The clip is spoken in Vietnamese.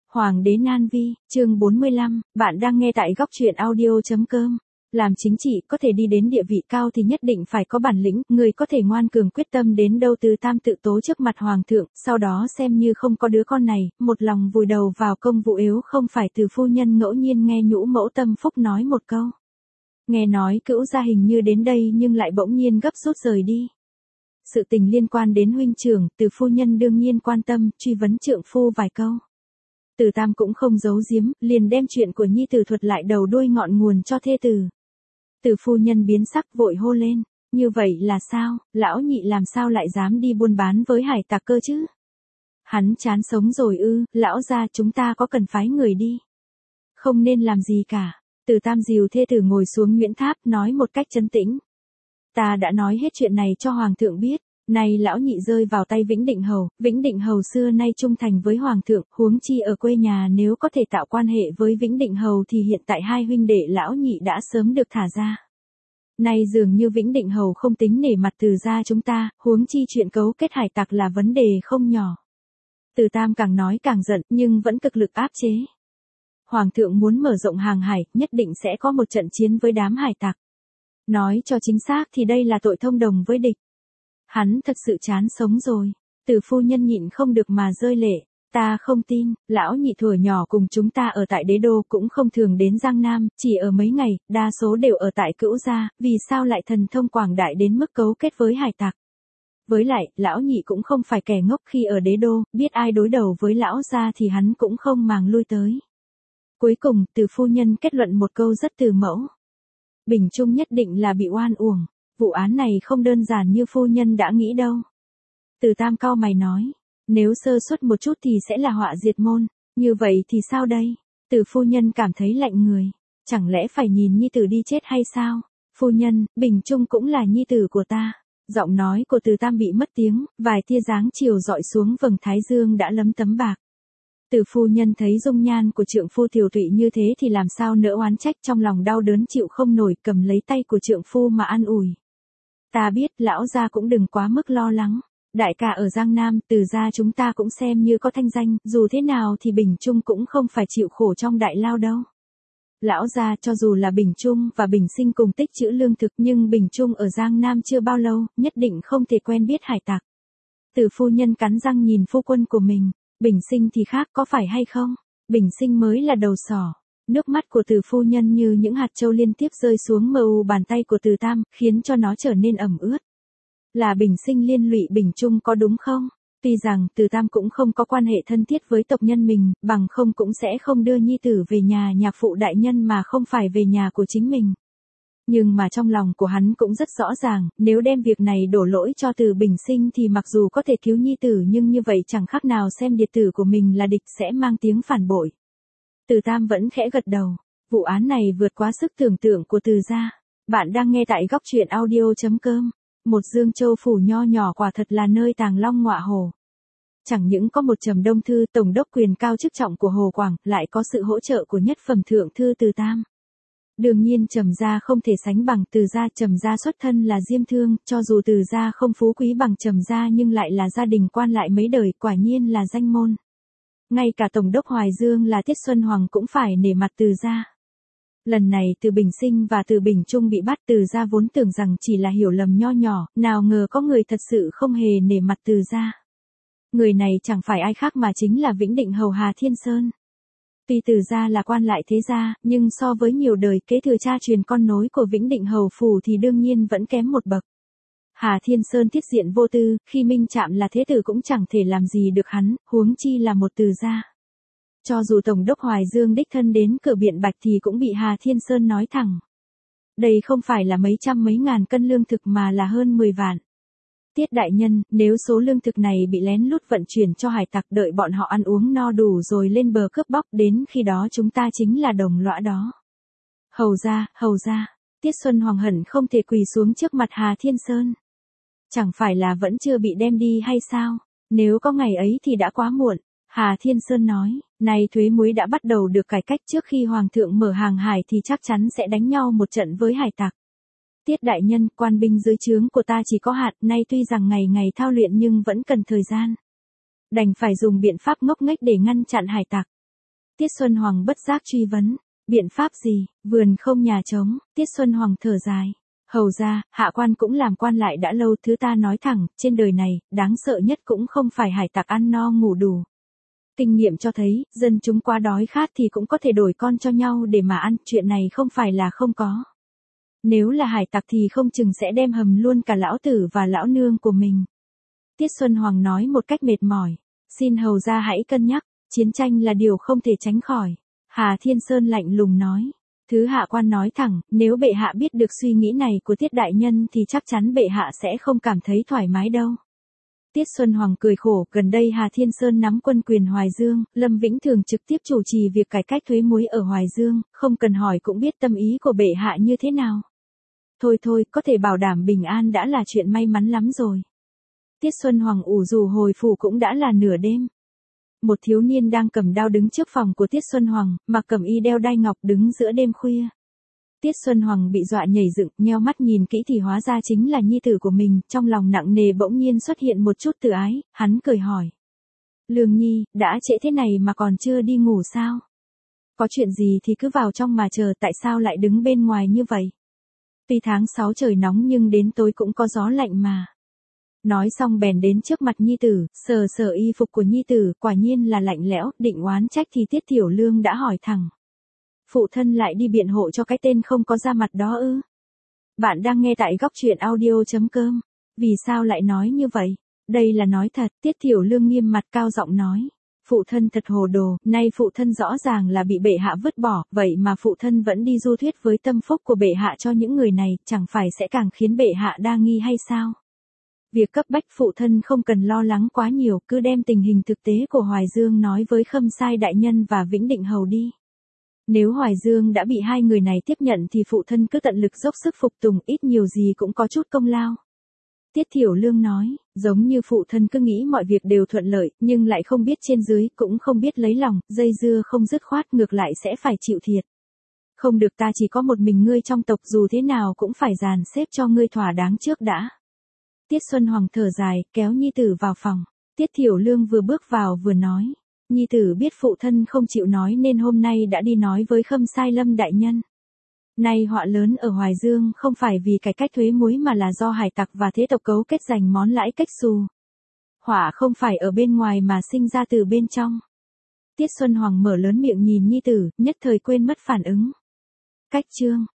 Hoàng đế Nan Vi, chương 45, bạn đang nghe tại góc truyện audio.com. Làm chính trị có thể đi đến địa vị cao thì nhất định phải có bản lĩnh, người có thể ngoan cường quyết tâm đến đâu. Từ Tam tự tố trước mặt hoàng thượng, sau đó xem như không có đứa con này, một lòng vùi đầu vào công vụ. Yếu không phải Từ phu nhân ngẫu nhiên nghe nhũ mẫu Tâm Phúc nói một câu. Nghe nói Cữu gia hình như đến đây nhưng lại bỗng nhiên gấp rút rời đi. Sự tình liên quan đến huynh trưởng, Từ phu nhân đương nhiên quan tâm, truy vấn trượng phu vài câu. Từ Tam cũng không giấu giếm, liền đem chuyện của nhi tử thuật lại đầu đuôi ngọn nguồn cho thê tử. Từ phu nhân biến sắc vội hô lên, như vậy là sao, lão nhị làm sao lại dám đi buôn bán với hải tặc cơ chứ? Hắn chán sống rồi ư? Lão gia, chúng ta có cần phái người đi? Không nên làm gì cả. Từ Tam dìu thê tử ngồi xuống Nguyễn Tháp nói một cách trấn tĩnh. Ta đã nói hết chuyện này cho hoàng thượng biết. Này lão nhị rơi vào tay Vĩnh Định Hầu xưa nay trung thành với hoàng thượng, huống chi ở quê nhà nếu có thể tạo quan hệ với Vĩnh Định Hầu thì hiện tại hai huynh đệ lão nhị đã sớm được thả ra. Nay dường như Vĩnh Định Hầu không tính nể mặt Từ gia chúng ta, huống chi chuyện cấu kết hải tặc là vấn đề không nhỏ. Từ Tam càng nói càng giận nhưng vẫn cực lực áp chế. Hoàng thượng muốn mở rộng hàng hải, nhất định sẽ có một trận chiến với đám hải tặc. Nói cho chính xác thì đây là tội thông đồng với địch. Hắn thật sự chán sống rồi. Từ phu nhân nhịn không được mà rơi lệ. Ta không tin, lão nhị thuở nhỏ cùng chúng ta ở tại đế đô cũng không thường đến Giang Nam, chỉ ở mấy ngày, đa số đều ở tại Cữu gia, vì sao lại thần thông quảng đại đến mức cấu kết với hải tặc. Với lại, lão nhị cũng không phải kẻ ngốc, khi ở đế đô, biết ai đối đầu với lão gia thì hắn cũng không màng lui tới. Cuối cùng, Từ phu nhân kết luận một câu rất từ mẫu. Bình Trung nhất định là bị oan uổng. Vụ án này không đơn giản như phu nhân đã nghĩ đâu. Từ Tam cau mày nói, nếu sơ suất một chút thì sẽ là họa diệt môn, như vậy thì sao đây? Từ phu nhân cảm thấy lạnh người, chẳng lẽ phải nhìn nhi tử đi chết hay sao? Phu nhân, Bình Trung cũng là nhi tử của ta. Giọng nói của Từ Tam bị mất tiếng, vài tia dáng chiều dọi xuống vầng thái dương đã lấm tấm bạc. Từ phu nhân thấy dung nhan của trượng phu tiều tụy như thế thì làm sao nỡ oán trách, trong lòng đau đớn chịu không nổi, cầm lấy tay của trượng phu mà an ủi. Ta biết, lão gia cũng đừng quá mức lo lắng. Đại ca ở Giang Nam, Từ gia chúng ta cũng xem như có thanh danh, dù thế nào thì Bình Trung cũng không phải chịu khổ trong đại lao đâu. Lão gia, cho dù là Bình Trung và Bình Sinh cùng tích trữ lương thực nhưng Bình Trung ở Giang Nam chưa bao lâu, nhất định không thể quen biết hải tặc. Từ phu nhân cắn răng nhìn phu quân của mình. Bình Sinh thì khác, có phải hay không? Bình Sinh mới là đầu sỏ. Nước mắt của Từ phu nhân như những hạt châu liên tiếp rơi xuống mờ u bàn tay của Từ Tam, khiến cho nó trở nên ẩm ướt. Là Bình Sinh liên lụy Bình Trung có đúng không? Tuy rằng Từ Tam cũng không có quan hệ thân thiết với tộc nhân mình, bằng không cũng sẽ không đưa nhi tử về nhà nhạc phụ đại nhân mà không phải về nhà của chính mình. Nhưng mà trong lòng của hắn cũng rất rõ ràng, nếu đem việc này đổ lỗi cho Từ Bình Sinh thì mặc dù có thể cứu nhi tử nhưng như vậy chẳng khác nào xem điệt tử của mình là địch, sẽ mang tiếng phản bội. Từ Tam vẫn khẽ gật đầu. Vụ án này vượt quá sức tưởng tượng của Từ gia. Bạn đang nghe tại góc truyện audio.com. Một Dương Châu phủ nho nhỏ quả thật là nơi tàng long ngọa hổ. Chẳng những có một Trầm Đông Thư, tổng đốc quyền cao chức trọng của Hồ Quảng, lại có sự hỗ trợ của nhất phẩm thượng thư Từ Tam. Đương nhiên Trầm gia không thể sánh bằng Từ gia. Trầm gia xuất thân là Diêm Thương, cho dù Từ gia không phú quý bằng Trầm gia nhưng lại là gia đình quan lại mấy đời, quả nhiên là danh môn. Ngay cả tổng đốc Hoài Dương là Tiết Xuân Hoàng cũng phải nể mặt Từ gia. Lần này Từ Bình Sinh và Từ Bình Trung bị bắt, Từ gia vốn tưởng rằng chỉ là hiểu lầm nho nhỏ, nào ngờ có người thật sự không hề nể mặt Từ gia. Người này chẳng phải ai khác mà chính là Vĩnh Định Hầu Hà Thiên Sơn. Tuy Từ gia là quan lại thế gia, nhưng so với nhiều đời kế thừa cha truyền con nối của Vĩnh Định Hầu phủ thì đương nhiên vẫn kém một bậc. Hà Thiên Sơn thiết diện vô tư, khi minh chạm là thế tử cũng chẳng thể làm gì được hắn, huống chi là một Từ gia. Cho dù tổng đốc Hoài Dương đích thân đến cửa biện bạch thì cũng bị Hà Thiên Sơn nói thẳng. Đây không phải là mấy trăm mấy ngàn cân lương thực mà là hơn 10 vạn. Tiết đại nhân, nếu số lương thực này bị lén lút vận chuyển cho hải tặc, đợi bọn họ ăn uống no đủ rồi lên bờ cướp bóc, đến khi đó chúng ta chính là đồng lõa đó. Hầu ra, Tiết Xuân Hoàng hận không thể quỳ xuống trước mặt Hà Thiên Sơn. Chẳng phải là vẫn chưa bị đem đi hay sao? Nếu có ngày ấy thì đã quá muộn. Hà Thiên Sơn nói, nay thuế muối đã bắt đầu được cải cách, trước khi Hoàng thượng mở hàng hải thì chắc chắn sẽ đánh nhau một trận với hải tặc. Tiết đại nhân, quan binh dưới trướng của ta chỉ có hạn, nay tuy rằng ngày ngày thao luyện nhưng vẫn cần thời gian. Đành phải dùng biện pháp ngốc nghếch để ngăn chặn hải tặc. Tiết Xuân Hoàng bất giác truy vấn. Biện pháp gì, vườn không nhà trống, Tiết Xuân Hoàng thở dài. Hầu ra, hạ quan cũng làm quan lại đã lâu, thứ ta nói thẳng, trên đời này, đáng sợ nhất cũng không phải hải tặc ăn no ngủ đủ. Kinh nghiệm cho thấy, dân chúng quá đói khát thì cũng có thể đổi con cho nhau để mà ăn, chuyện này không phải là không có. Nếu là hải tặc thì không chừng sẽ đem hầm luôn cả lão tử và lão nương của mình. Tiết Xuân Hoàng nói một cách mệt mỏi. Xin hầu ra hãy cân nhắc, chiến tranh là điều không thể tránh khỏi. Hà Thiên Sơn lạnh lùng nói. Thứ hạ quan nói thẳng, nếu bệ hạ biết được suy nghĩ này của Tiết đại nhân thì chắc chắn bệ hạ sẽ không cảm thấy thoải mái đâu. Tiết Xuân Hoàng cười khổ, gần đây Hà Thiên Sơn nắm quân quyền Hoài Dương, Lâm Vĩnh Thường trực tiếp chủ trì việc cải cách thuế muối ở Hoài Dương, không cần hỏi cũng biết tâm ý của bệ hạ như thế nào. Thôi thôi, có thể bảo đảm bình an đã là chuyện may mắn lắm rồi. Tiết Xuân Hoàng ủ rù hồi phủ cũng đã là nửa đêm. Một thiếu niên đang cầm đao đứng trước phòng của Tiết Xuân Hoàng, mặc cẩm y đeo đai ngọc đứng giữa đêm khuya. Tiết Xuân Hoàng bị dọa nhảy dựng, nheo mắt nhìn kỹ thì hóa ra chính là nhi tử của mình, trong lòng nặng nề bỗng nhiên xuất hiện một chút tự ái, hắn cười hỏi. Lương Nhi, đã trễ thế này mà còn chưa đi ngủ sao? Có chuyện gì thì cứ vào trong mà chờ, tại sao lại đứng bên ngoài như vậy? Tuy tháng 6 trời nóng nhưng đến tối cũng có gió lạnh mà. Nói xong bèn đến trước mặt nhi tử, sờ sờ y phục của nhi tử, quả nhiên là lạnh lẽo, định oán trách thì Tiết Thiểu Lương đã hỏi thẳng. Phụ thân lại đi biện hộ cho cái tên không có da mặt đó ư? Bạn đang nghe tại góc truyện audio.com. Vì sao lại nói như vậy? Đây là nói thật, Tiết Thiểu Lương nghiêm mặt cao giọng nói. Phụ thân thật hồ đồ, nay phụ thân rõ ràng là bị bệ hạ vứt bỏ, vậy mà phụ thân vẫn đi du thuyết với tâm phúc của bệ hạ cho những người này, chẳng phải sẽ càng khiến bệ hạ đa nghi hay sao? Việc cấp bách phụ thân không cần lo lắng quá nhiều, cứ đem tình hình thực tế của Hoài Dương nói với Khâm Sai đại nhân và Vĩnh Định hầu đi. Nếu Hoài Dương đã bị hai người này tiếp nhận thì phụ thân cứ tận lực dốc sức phục tùng, ít nhiều gì cũng có chút công lao. Tiết Thiểu Lương nói, giống như phụ thân cứ nghĩ mọi việc đều thuận lợi, nhưng lại không biết trên dưới, cũng không biết lấy lòng, dây dưa không dứt khoát, ngược lại sẽ phải chịu thiệt. Không được, ta chỉ có một mình ngươi trong tộc, dù thế nào cũng phải dàn xếp cho ngươi thỏa đáng trước đã. Tiết Xuân Hoàng thở dài, kéo nhi tử vào phòng. Tiết Thiểu Lương vừa bước vào vừa nói. Nhi tử biết phụ thân không chịu nói nên hôm nay đã đi nói với Khâm Sai Lâm đại nhân. Nay họa lớn ở Hoài Dương không phải vì cải cách thuế muối mà là do hải tặc và thế tộc cấu kết giành món lãi cách xù. Họa không phải ở bên ngoài mà sinh ra từ bên trong. Tiết Xuân Hoàng mở lớn miệng nhìn nhi tử, nhất thời quên mất phản ứng. Cách chương.